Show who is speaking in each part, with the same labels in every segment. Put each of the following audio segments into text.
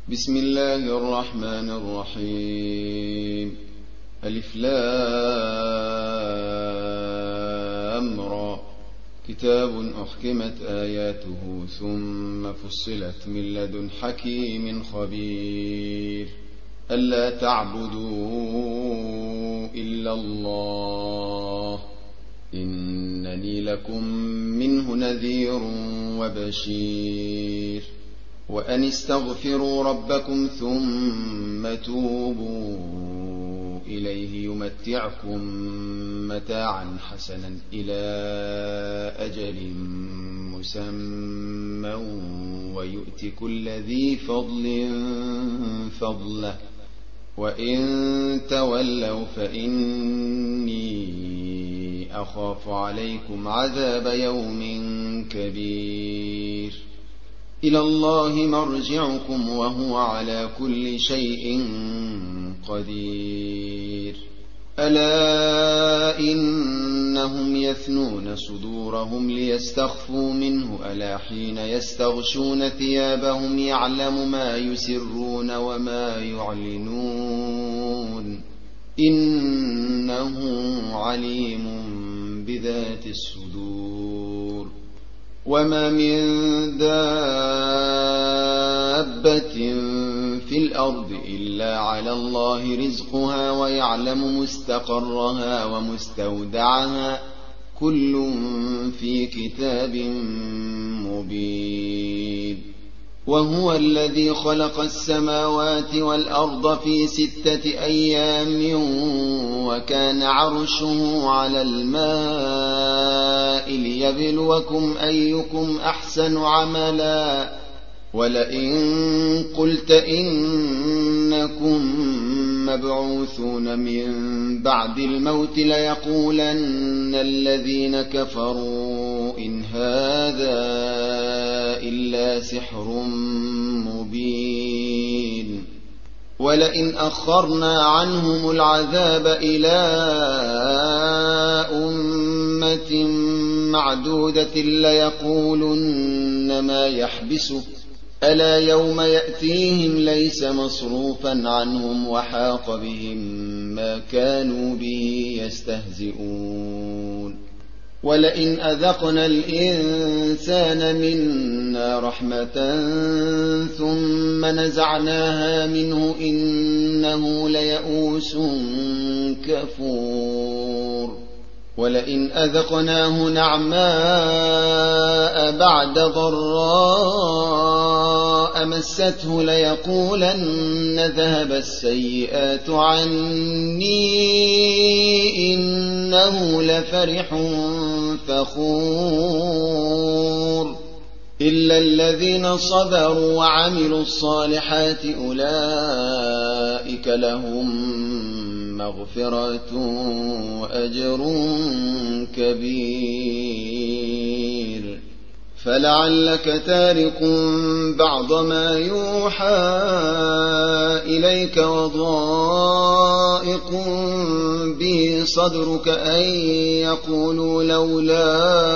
Speaker 1: بسم الله الرحمن الرحيم. ألف لام را. كتاب أحكمت آياته ثم فصلت من لدن حكيم خبير. ألا تعبدوا إلا الله إنني لكم منه نذير وبشير. وأن استغفروا ربكم ثم توبوا إليه يمتعكم متاعا حسنا إلى أجل مسمى ويؤت كل ذي فضل فضله وإن تولوا فإني أخاف عليكم عذاب يوم كبير. إلى الله مرجعكم وهو على كل شيء قدير. ألا إنهم يثنون صدورهم ليستخفوا منه ألا حين يستغشون ثيابهم يعلم ما يسرون وما يعلنون إنه عليم بذات الصدور. وما من دابة في الأرض إلا على الله رزقها ويعلم مستقرها ومستودعها كل في كتاب مبين. وهو الذي خلق السماوات والأرض في 6 أيام وكان عرشه على الماء ليبلوكم أيكم أحسن عملا. ولئن قلت إنكم مبعوثون من بعد الموت ليقولن الذين كفروا إن هذا إلا سحر مبين. ولئن أخرنا عنهم العذاب إلى أمة معدودة ليقولن ما يحبسه ألا يوم يأتيهم ليس مصروفا عنهم وحاق بهم ما كانوا به يستهزئون. ولئن أذقنا الإنسان منا رحمة ثم نزعناها منه إنه ليئوس كفور. ولئن أذقناه نعماء بعد ضراء مسته ليقولن ذهب السيئات عني إنه لفرح فخور. إلا الذين صبروا وعملوا الصالحات أولئك لهم مغفرة وأجر كبير. فلعلك تارك بعض ما يوحى إليك وضائق به صدرك أن يقولوا لولا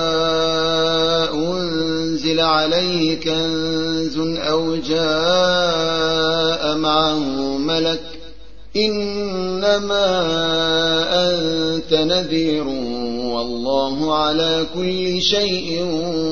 Speaker 1: أنزل عليه كنز أو جاء معه ملك إنما أنت نذير والله على كل شيء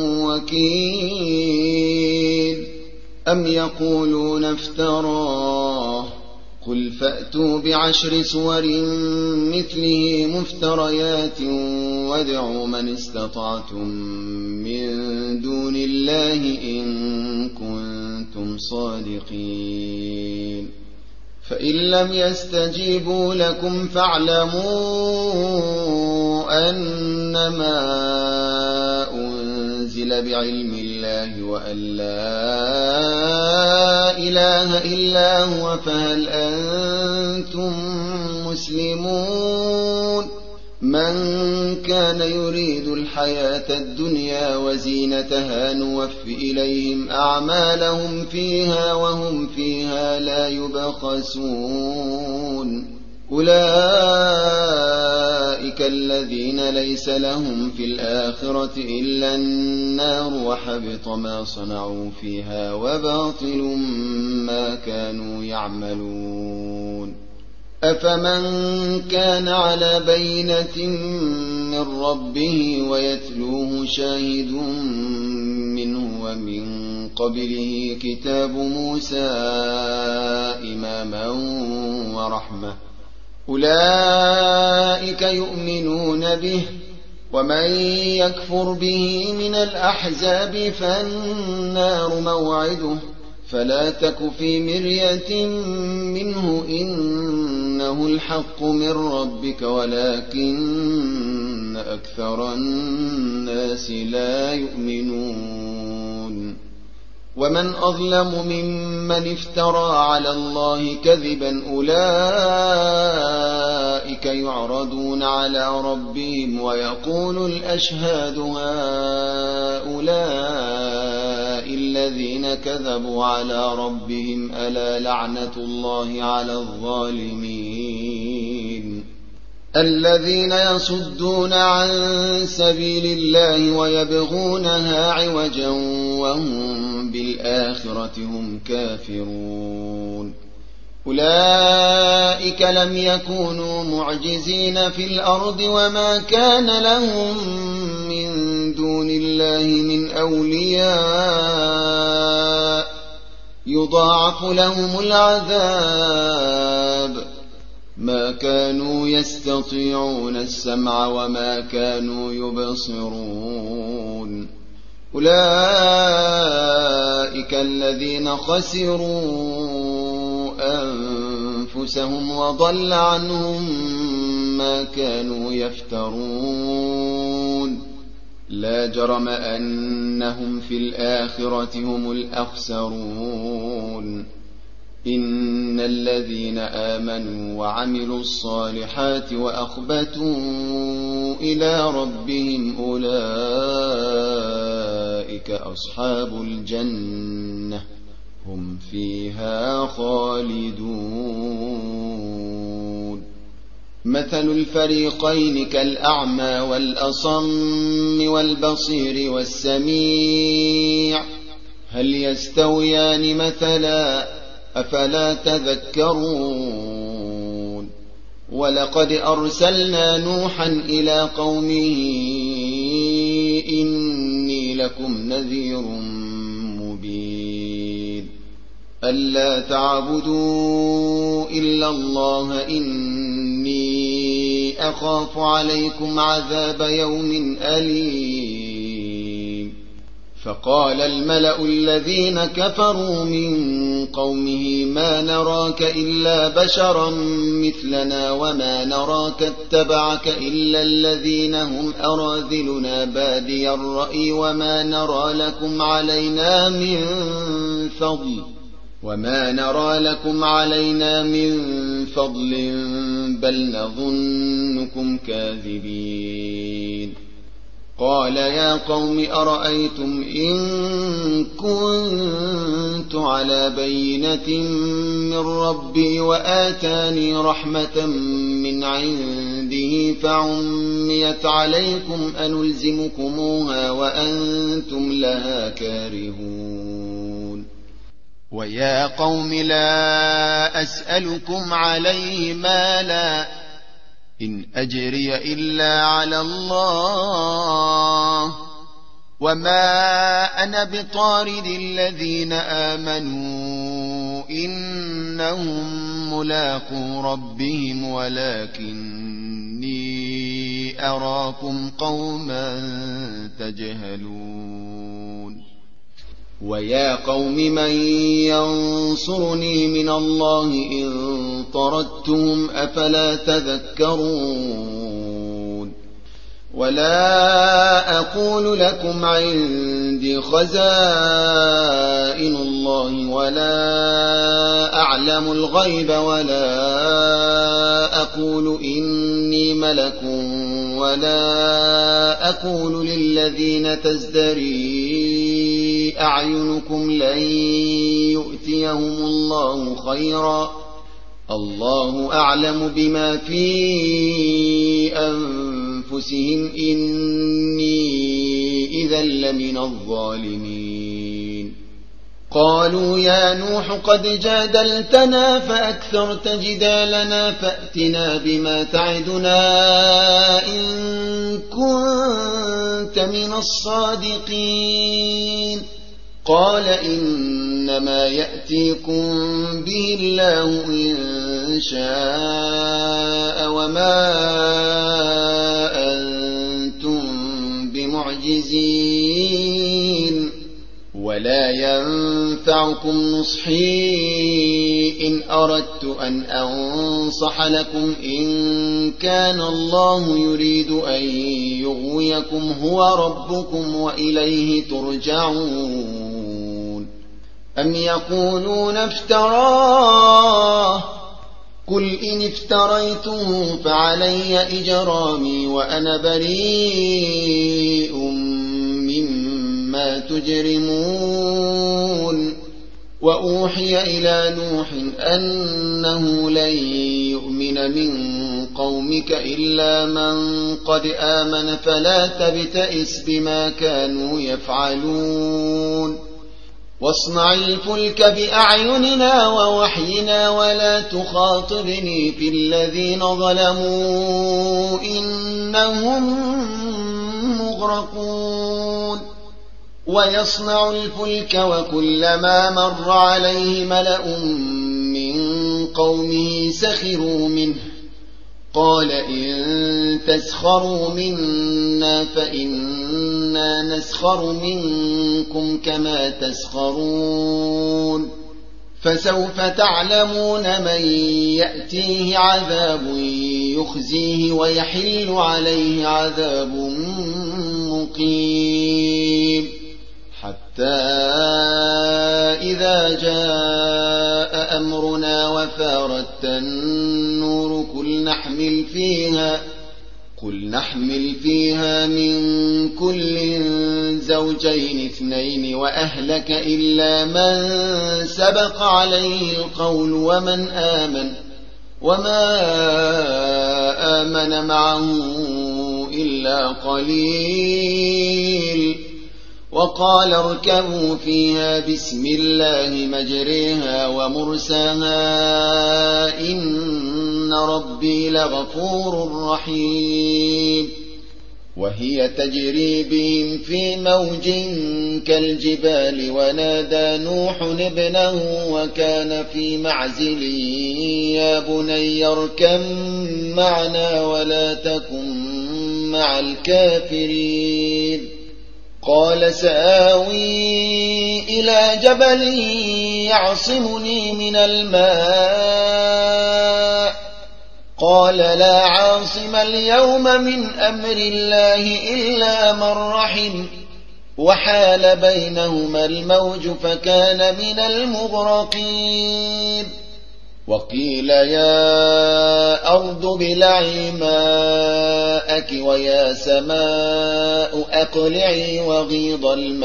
Speaker 1: وكيل. أم يقولون افتراه قل فأتوا ب10 سور مثله مفتريات وادعوا من استطعتم من دون الله إن كنتم صادقين. فإن لم يستجيبوا لكم فاعلموا أنما أنزل بعلم الله وأن لا إله إلا هو فهل أنتم مسلمون. من كان يريد الحياة الدنيا وزينتها نوف إليهم أعمالهم فيها وهم فيها لا يبخسون. أولئك الذين ليس لهم في الآخرة إلا النار وحبط ما صنعوا فيها وباطل ما كانوا يعملون أفمن كان على بينة من ربه ويتلوه شاهد منه ومن قبله كتاب موسى إماما ورحمة أولئك يؤمنون به ومن يكفر به من الأحزاب فالنار موعده فلا تك في مرية منه إنه الحق من ربك ولكن أكثر الناس لا يؤمنون ومن أظلم ممن افترى على الله كذبا أولئك يعرضون على ربهم ويقول الأشهاد هؤلاء الذين كذبوا على ربهم ألا لعنة الله على الظالمين الذين يصدون عن سبيل الله ويبغونها عوجا وهم بالآخرة هم كافرون أولئك لم يكونوا معجزين في الأرض وما كان لهم من دون الله من أولياء يضاعف لهم العذاب ما كانوا يستطيعون السمع وما كانوا يبصرون أولئك الذين خسروا أنفسهم وضل عنهم ما كانوا يفترون لا جرم أنهم في الآخرة هم الأخسرون إن الذين آمنوا وعملوا الصالحات وأخبتوا إلى ربهم أولئك أصحاب الجنة هم فيها خالدون مثل الفريقين كالأعمى والأصم والبصير والسميع هل يستويان مثلا أفلا تذكرون ولقد أرسلنا نوحا إلى قومه إني لكم نذير مبين ألا تعبدوا إلا الله إني أخاف عليكم عذاب يوم أليم فقال الملأ الذين كفروا من قومه ما نراك إلا بشرا مثلنا وما نراك اتبعك إلا الذين هم أراذلنا بادي الرأي وما نرى لكم علينا من فضل بل نظنكم كاذبين قال يا قوم أرأيتم إن كنت على بينة من ربي وآتاني رحمة من عنده فعميت عليكم أنلزمكموها وأنتم لها كارهون ويا قوم لا أسألكم عليه مالا إن أجري إلا على الله وما أنا بطارد الذين آمنوا إنهم ملاقو ربهم ولكني أراكم قوما تجهلون ويا قوم من ينصرني من الله إن طردتهم أفلا تذكرون ولا أقول لكم عندي خزائن الله ولا أعلم الغيب ولا أقول إني ملك ولا أقول للذين تزدري أعينكم لن يؤتيهم الله خيرا الله أعلم بما في أنفسهم إني إذا لمن الظالمين قالوا يا نوح قد جادلتنا فأكثرت جدالنا فأتنا بما تعدنا إن كنت من الصادقين قال إنما يأتيكم به الله إن شاء وما أنتم بمعجزين ولا ينفعكم نصحي إن أردت أن أنصح لكم إن كان الله يريد أن يغويكم هو ربكم وإليه ترجعون أم يقولون افتراه قل إن افتريته فعلي إجرامي وأنا بريء مما تجرمون وأوحي إلى نوح أنه لن يؤمن من قومك إلا من قد آمن فلا تبتئس بما كانوا يفعلون واصنع الفلك بأعيننا ووحينا ولا تخاطبني في الذين ظلموا إنهم مغرقون ويصنع الفلك وكلما مر عليه ملأ من قومه سخروا منه قال إن تسخروا منا فإنا نسخر منكم كما تسخرون فسوف تعلمون من يأتيه عذاب يخزيه ويحل عليه عذاب مقيم حتى إذا جاء أمرنا وفارت النور قل نحمل فيها من كل زوجين اثنين وأهلك إلا من سبق عليه القول وما آمن معه إلا قليل وقال اركبوا فيها بسم الله مجريها ومرساها إن ربي لغفور رحيم وهي تجري بهم في موج كالجبال ونادى نوح ابنه وكان في معزل يا بني اركب معنا ولا تكن مع الكافرين قال سآوي إلى جبل يعصمني من الماء قال لا عاصم اليوم من أمر الله إلا من رحم وحال بينهما الموج فكان من المغرقين وقيل يا أرض ابلعي ماءك ويا سماء أقلعي وغيض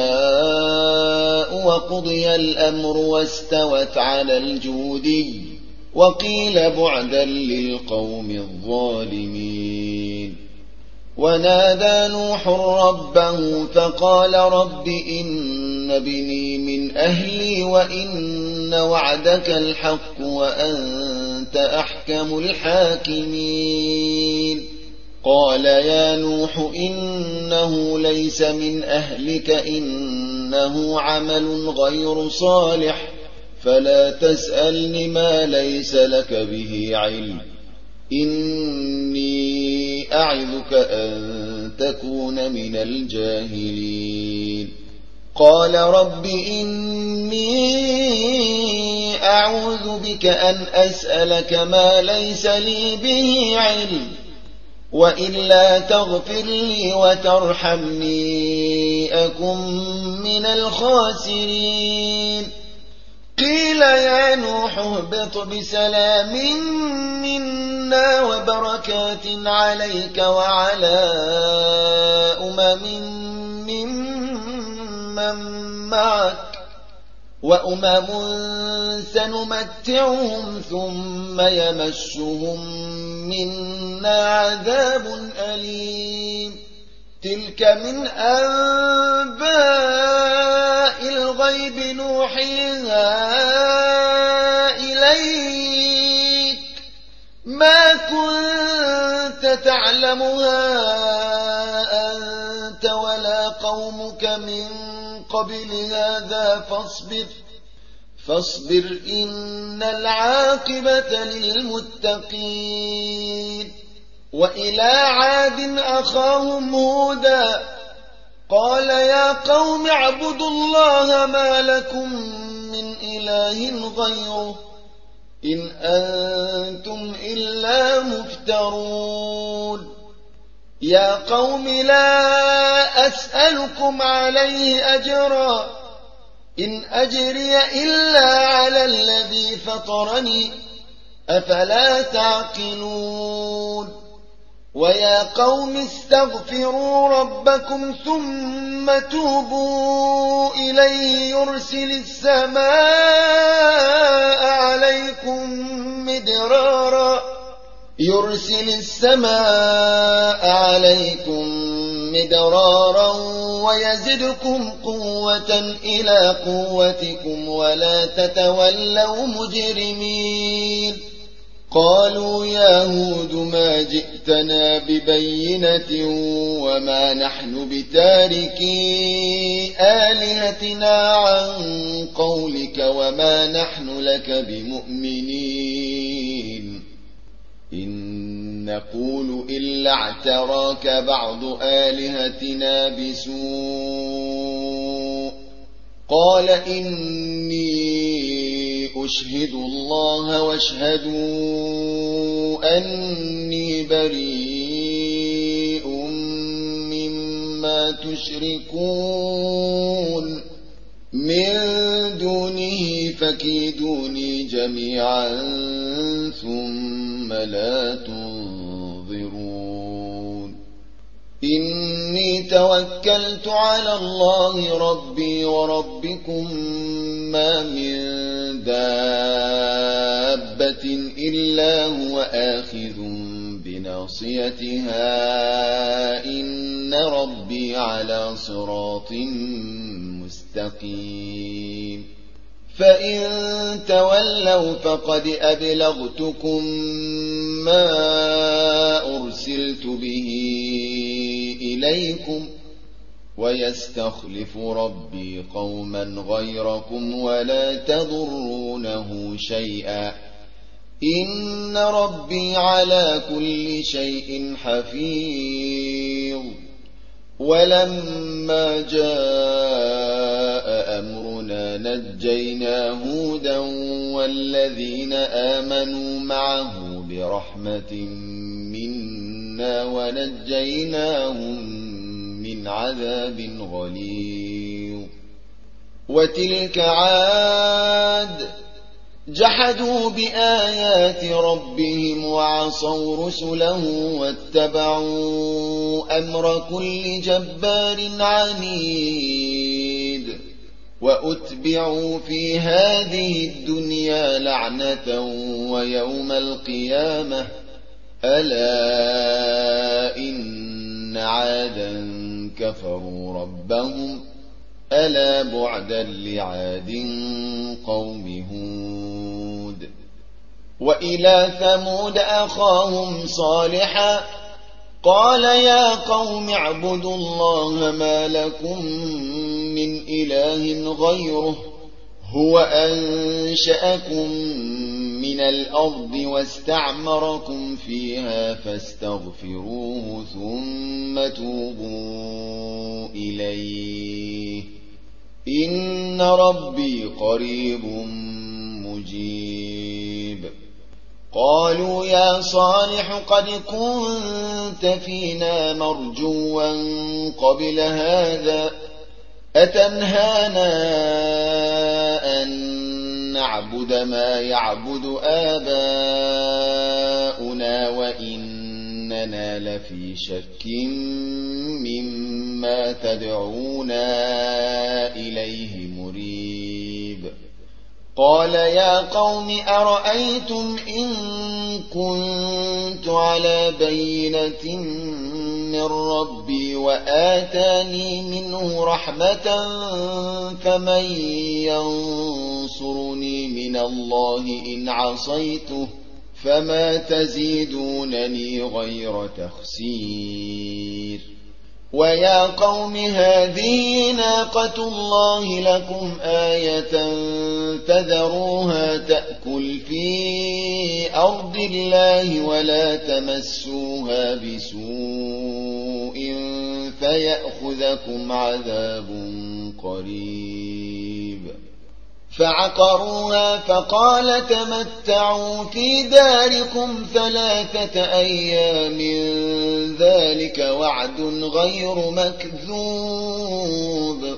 Speaker 1: الماء وقضي الأمر واستوت على الجودي وقيل بعدا للقوم الظالمين ونادى نوح ربه فقال رب إن بني من أهلي وإن وعدك الحق وأنت أحكم الحاكمين قال يا نوح إنه ليس من أهلك إنه عمل غير صالح فلا تسألني ما ليس لك به علم إني أعظك أن تكون من الجاهلين قال رب إني أعوذ بك أن أسألك ما ليس لي به علم وإلا تغفر لي وترحمني أكن من الخاسرين قيل يا نوح اهبط بسلام منا وبركات عليك وعلى ممن معك وأمم سنمتعهم ثم يمسهم منا عذاب أليم تلك من أنباء الغيب نوحيها إليك ما كنت تعلمها أنت ولا قومك من قبل هذا فاصبر إن العاقبة للمتقين وإلى عاد أخاهم هودا قال يا قوم اعبدوا الله ما لكم من إله غيره إن أنتم إلا مفترون يا قوم لا أسألكم عليه أجرا إن أجري إلا على الذي فطرني أفلا تعقلون ويا قوم استغفروا ربكم ثم توبوا إليه يرسل السماء عليكم مدرارا ويزدكم قوة إلى قوتكم ولا تتولوا مجرمين قالوا يا هود ما جئتنا ببينة وما نحن بتاركي آلهتنا عن قولك وما نحن لك بمؤمنين إن نقول إلا اعتراك بعض آلهتنا بسوء قال إني أشهد الله واشهدوا أني بريء مما تشركون من دونه فكيدوني جميعا ثم لا تنظرون إني توكلت على الله ربي وربكم ما من دابة إلا هو آخذ بناصيتها إن ربي على صراط مستقيم فإن تولوا فقد أبلغتكم ما أرسلت به إليكم ويستخلف ربي قوما غيركم ولا تضرونه شيئا إن ربي على كل شيء حفيظ ولما جاء أمرنا نجينا هودا والذين آمنوا معه برحمة منا ونجيناهم من عذاب غليظ وتلك عاد جحدوا بآيات ربهم وعصوا رسله واتبعوا أمر كل جبار عنيد وأتبعوا في هذه الدنيا لعنة ويوم القيامة ألا إن عادا كفروا ربهم ألا بعدا لعاد قوم هود وإلى ثمود أخاهم صالحا قال يا قوم اعبدوا الله ما لكم من إله غيره هو أنشأكم من الأرض واستعمركم فيها فاستغفروه ثم توبوا إليه إن ربي قريب مجيب قالوا يا صالح قد كنت فينا مرجوا قبل هذا أتنهانا أن نعبد ما يعبد آباؤنا وإننا لفي شك مما تدعونا إليه مريب قال يا قوم أرأيتم إن كنت على بينة من ربي وآتاني منه رحمة فمن ينصرني من الله إن عصيته فما تزيدونني غير تخسير ويا قوم هذه ناقة الله لكم آية فذروها تأكل في أرض الله ولا تمسوها بسوء فيأخذكم عذاب قريب فعقروها فقال تمتعوا في داركم 3 أيام ذلك وعد غير مكذوب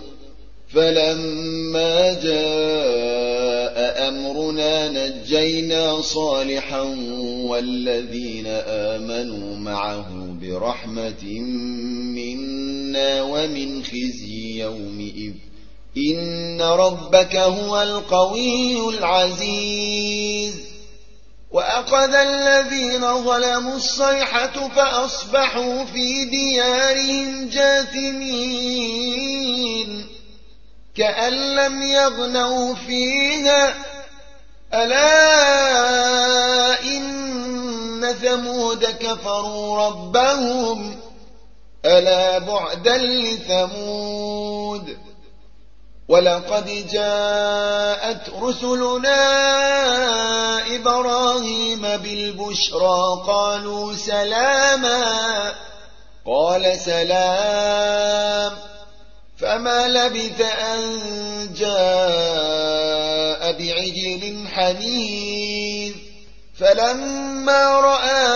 Speaker 1: فلما جاء أمرنا نجينا صالحا والذين آمنوا معه برحمة منا ومن خزي يومئذ إن ربك هو القوي العزيز وأخذ الذين ظلموا الصيحة فأصبحوا في ديارهم جاثمين كأن لم يغنوا فيها ألا إن ثمود كفروا ربهم ألا بعدا لثمود ولقد جاءت رسلنا إبراهيم بالبشرى قالوا سلاما قال سلام فما لبث أن جاء بعجل حنيذ فلما رأى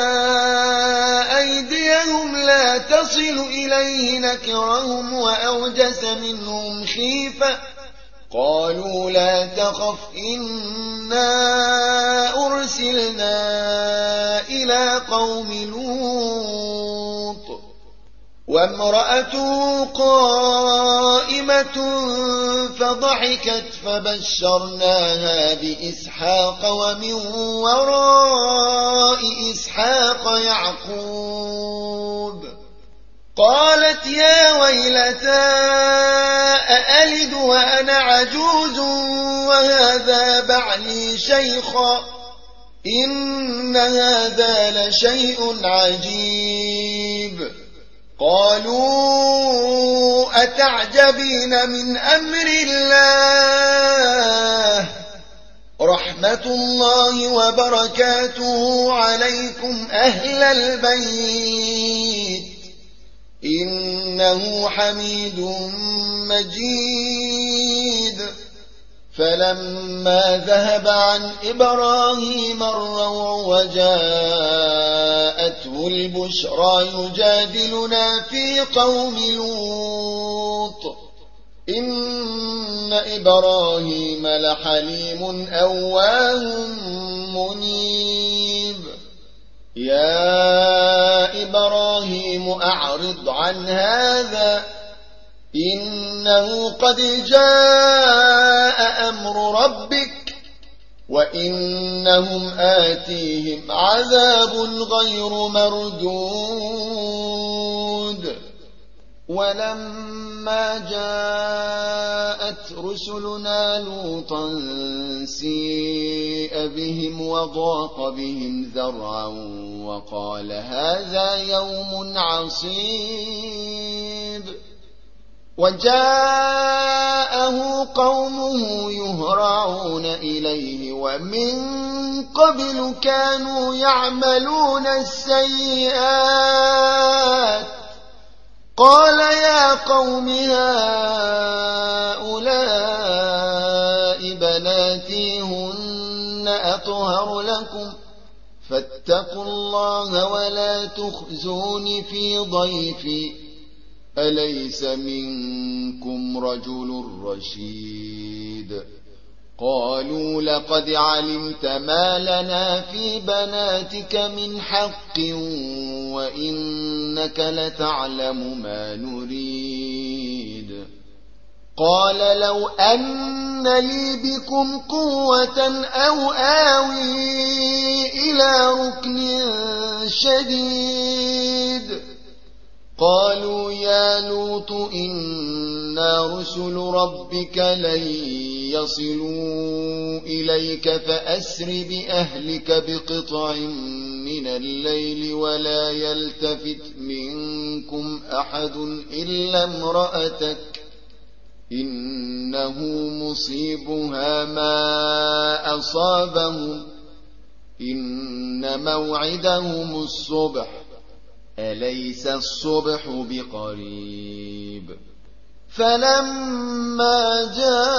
Speaker 1: أيديهم لا تصل إليه نكرهم وأوجس منهم خيفة قالوا لا تخف إنا أرسلنا إلى قوم لوط وامرأته قائمة فضحكت فبشرناها بإسحاق ومن وراء إسحاق يعقوب قالت يا ويلتى أألد وأنا عجوز وهذا بعلي شيخا إن هذا لشيء عجيب قالوا أتعجبين من أمر الله رحمة الله وبركاته عليكم أهل البيت إنه حميد مجيد فلما ذهب عن إبراهيم الروع وجاءته البشرى يجادلنا في قوم لوط إن إبراهيم لحليم أواه منيب يا إبراهيم أعرض عن هذا إنه قد جاء أمر ربك وإنهم آتيهم عذاب غير مردود ولما جاءت رسلنا لوطا سيء بهم وضاق بهم ذرعا وقال هذا يوم عصيب وجاءه قومه يهرعون إليه ومن قبل كانوا يعملون السيئات قال يا قوم هؤلاء بناتي هن أطهر لكم فاتقوا الله ولا تخزون في ضيفي أليس منكم رجل رشيد قالوا لقد علمت ما لنا في بناتك من حق وإنك لتعلم ما نريد قال لو أن لي بكم قوة أو آوي إلى ركن شديد قالوا يا لوط إنا رسل ربك لن يصلوا إليك فأسر بأهلك بقطع من الليل ولا يلتفت منكم أحد إلا امرأتك إنه مصيبها ما أصابهم إن موعدهم الصبح أليس الصبح بقريب فلما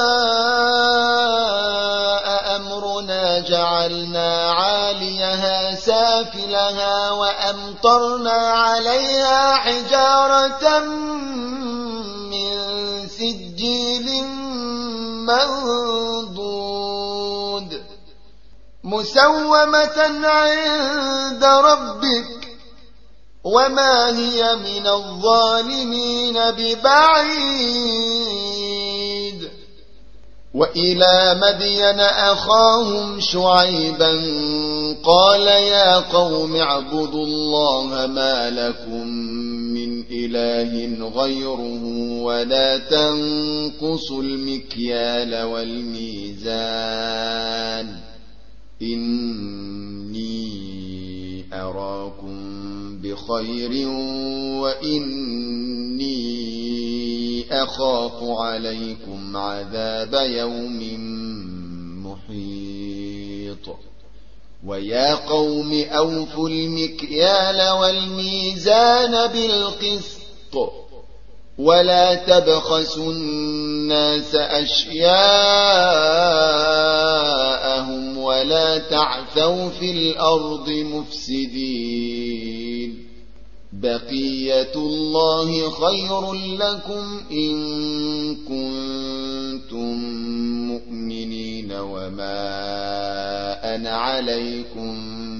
Speaker 1: جاء أمرنا جعلنا عاليها سافلها وأمطرنا عليها حجارة من سجيل منضود مسومة عند ربك وما هي من الظالمين ببعيد وإلى مدين أخاهم شعيبا قال يا قوم اعبدوا الله ما لكم من إله غيره ولا تنقصوا المكيال والميزان إني أراكم بخير وإني أخاف عليكم عذاب يوم محيط ويا قوم أوفوا المكيال والميزان بالقسط ولا تبخسوا الناس أشياءهم ولا تعثوا في الأرض مفسدين بقية الله خير لكم إن كنتم مؤمنين وما أنا عليكم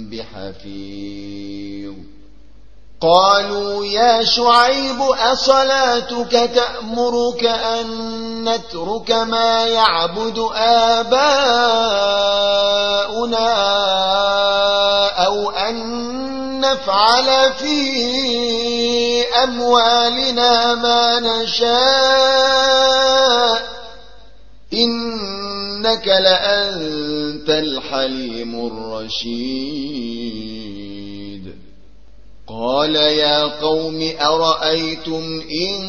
Speaker 1: بحفيظ قالوا يا شعيب أصلاتك تأمرك أن نترك ما يعبد آباؤنا أو أن نفعل في أموالنا ما نشاء إنك لأنت الحليم الرشيد قال يا قوم أرأيتم إن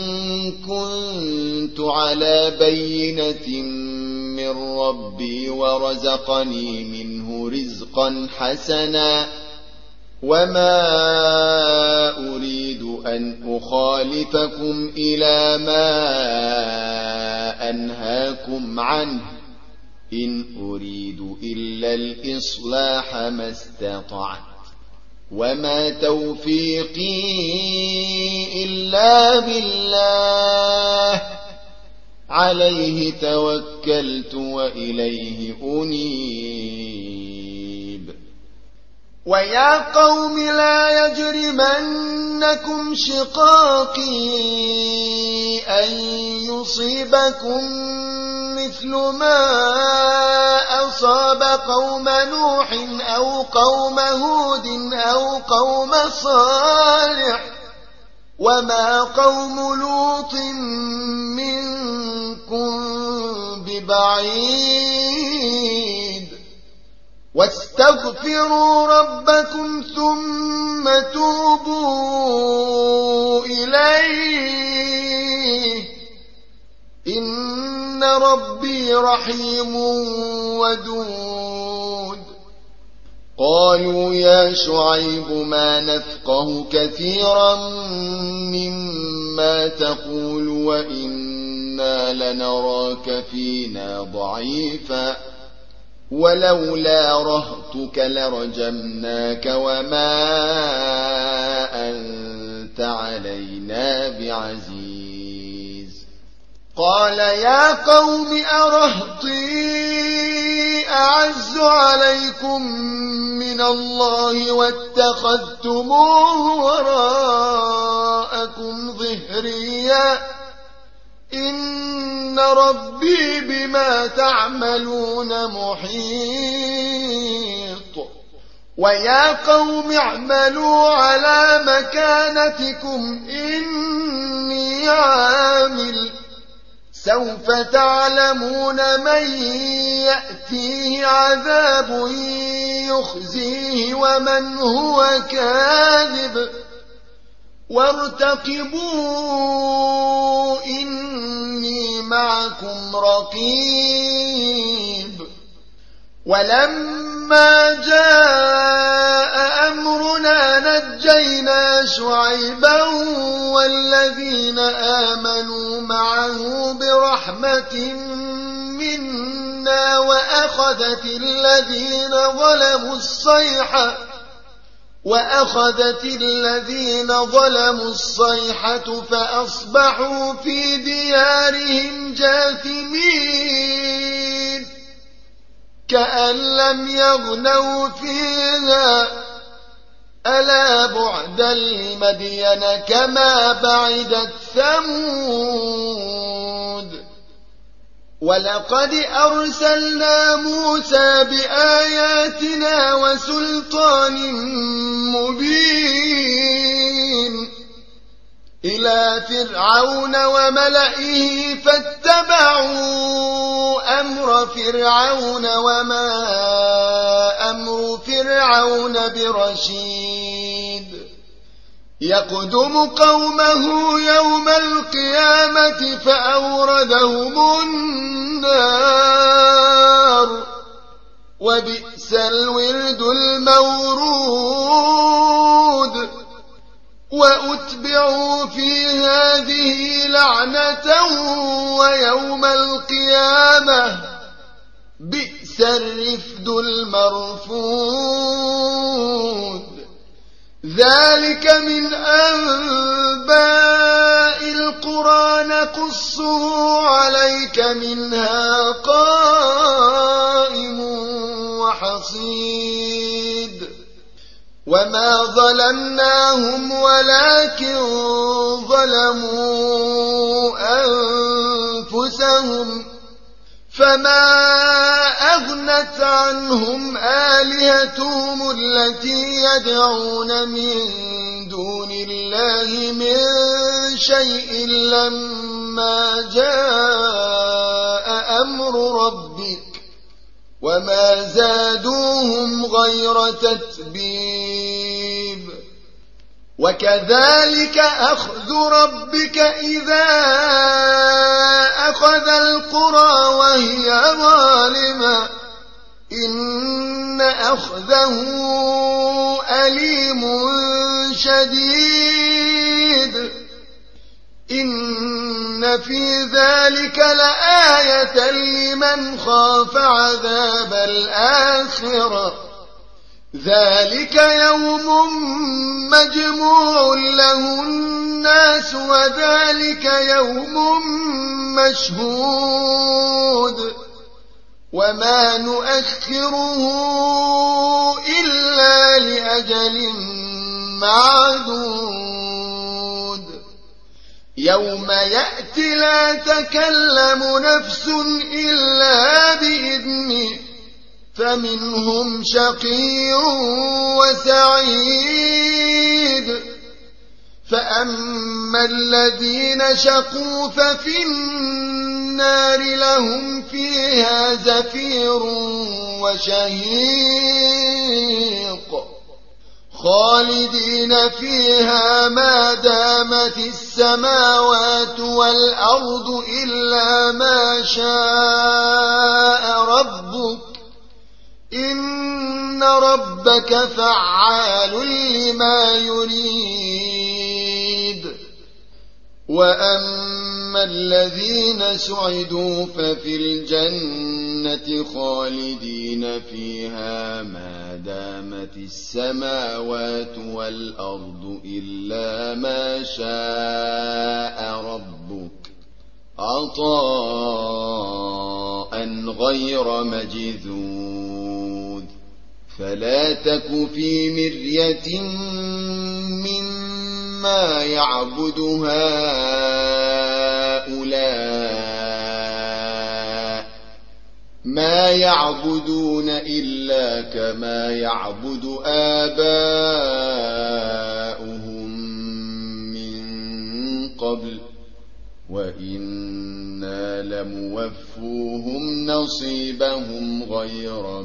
Speaker 1: كنت على بينة من ربي ورزقني منه رزقا حسنا وما أريد أن أخالفكم إلى ما أنهاكم عنه إن أريد إلا الإصلاح ما استطعت وما توفيقي إلا بالله عليه توكلت وإليه أنيب ويا قوم لا يجرمنكم شقاقي أن يصيبكم مثل ما أصاب قوم نوح أو قوم هود أو قوم صالح وما قوم لوط منكم ببعيد واستغفروا ربكم ثم توبوا إليه إن ربي رحيم ودود قالوا يا شعيب ما نفقه كثيرا مما تقول وإنا لنراك فينا ضعيفا ولولا رهطك لرجمناك وما أنت علينا بعزيز قال يا قوم أرهطي أعز عليكم من الله واتخذتموه وراءكم ظهريا إن ربي بما تعملون محيط ويا قوم اعملوا على مكانتكم إني عامل سوف تعلمون من يأتيه عذاب يخزيه ومن هو كاذب وارتقبوا إني معكم رقيب ولما جاء أمرنا نجينا شعيبا والذين آمنوا معه برحمة منا وأخذت الذين ظلموا الصيحة فأصبحوا في ديارهم جاثمين كأن لم يغنوا فيها ألا بعدا لمدين كما بعدت ثمود ولقد أرسلنا موسى بآياتنا وسلطان مبين إلى فرعون وملئه فاتبعوا أمر فرعون وما أمر فرعون برشيد يقدم قومه يوم القيامة فأوردهم النار وبئس الورد المورود وأتبعوا في هذه لعنة ويوم القيامة بئس الرفد المرفود ذلك من أنباء القرى نقصه عليك منها قائم وحصيد وما ظلمناهم ولكن ظلموا أنفسهم فما أغنت عنهم آلهتهم التي يدعون من دون الله من شيء لما جاء أمر ربك وما زادوهم غير تتبيب وكذلك أخذ ربك إذا أخذ القرى وهي ظالمة إن أخذه أليم شديد إن في ذلك لآية لمن خاف عذاب الآخرة ذلك يوم مجموع له الناس وذلك يوم مشهود وما نؤخره إلا لأجل معدود يوم يأتي لا تكلم نفس إلا بإذنه فمنهم شقي وسعيد فأما الذين شقوا ففي النار لهم فيها زفير وشهيق خالدين فيها ما دامت السماوات والأرض إلا ما شاء ربك إن ربك فعال لما يريد وأما الذين سعدوا ففي الجنة خالدين فيها ما دامت السماوات والأرض إلا ما شاء ربك عطاء غير مجذوذ فلا تك في مرية مما يعبد هؤلاء هؤلاء ما يعبدون إلا كما يعبد آباؤهم من قبل وإنا لموفوهم نصيبهم غير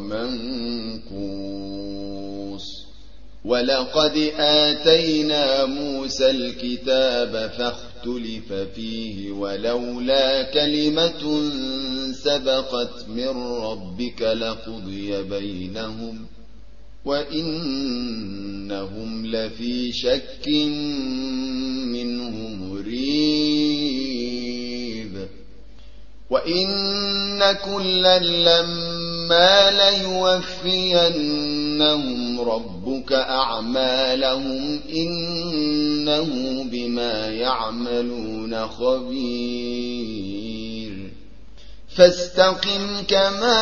Speaker 1: منقوص ولقد آتينا موسى الكتاب فاختلف فيه ولولا كلمة سبقت من ربك لقضي بينهم وإنهم لفي شك منه مريب وإن كلا لما ليوفينهم ربك أعمالهم إنه بما يعملون خبير فاستقم كما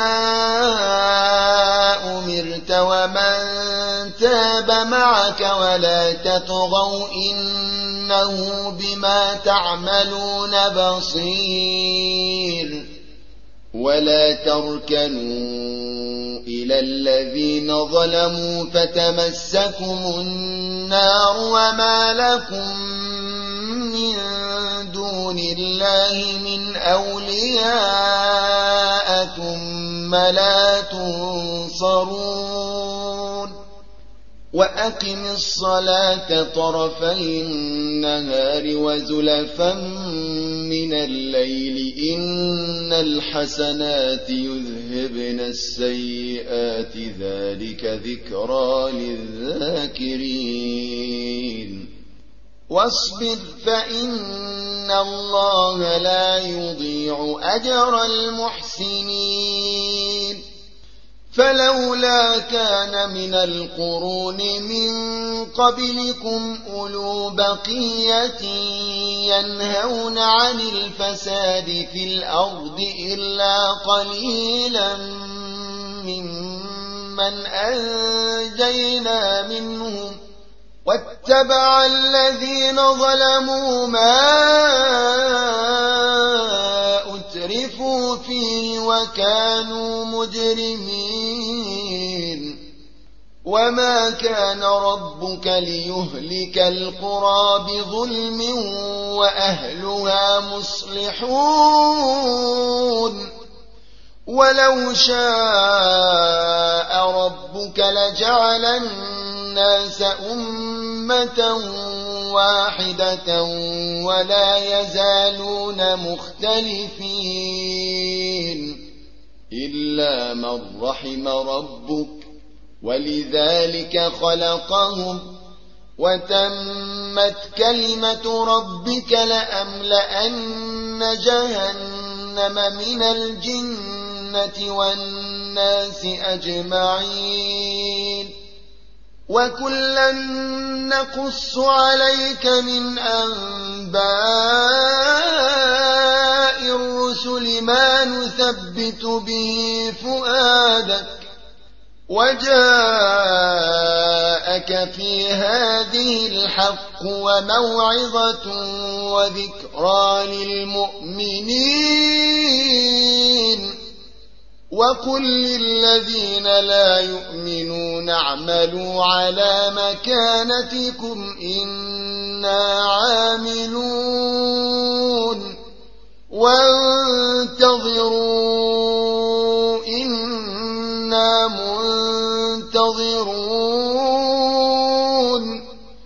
Speaker 1: أمرت ومن تاب معك ولا تطغوا إنه بما تعملون بصير ولا تركنوا إلى الذين ظلموا فتمسكم النار وما لكم من دون الله من أولياء ثم لا تنصرون وأقم الصلاة طرفي النهار وزلفا من الليل إن الحسنات يذهبن السيئات ذلك ذكرى للذاكرين واصبر فإن الله لا يضيع أجر المحسنين فلولا كان من القرون من قبلكم أولو بقية ينهون عن الفساد في الأرض إلا قليلا ممن أنجينا منهم واتبع الذين ظلموا ما أترفوا فيه وكانوا مجرمين وما كان ربك ليهلك القرى بظلم وأهلها مصلحون ولو شاء ربك لجعل الناس أمة واحدة ولا يزالون مختلفين إلا من رحم ربك ولذلك خلقهم وتمت كلمة ربك لأملأن جهنم من الجنة والناس أجمعين وكلا نقص عليك من أنباء الرسل ما نثبت به فؤادك وجاءك في هذه الحق وموعظة وذكرى للمؤمنين وقل للذين لا يؤمنون اعملوا على مكانتكم إنا عاملون وانتظروا إنا منتظرون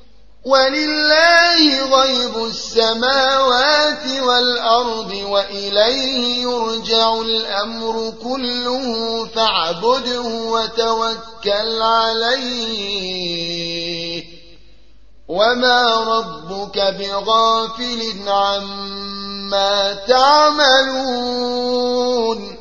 Speaker 1: ولله غيب السماوات والأرض وإليه يرجع الأمر كله فاعبده وتوكل عليه وما ربك بغافل عما تعملون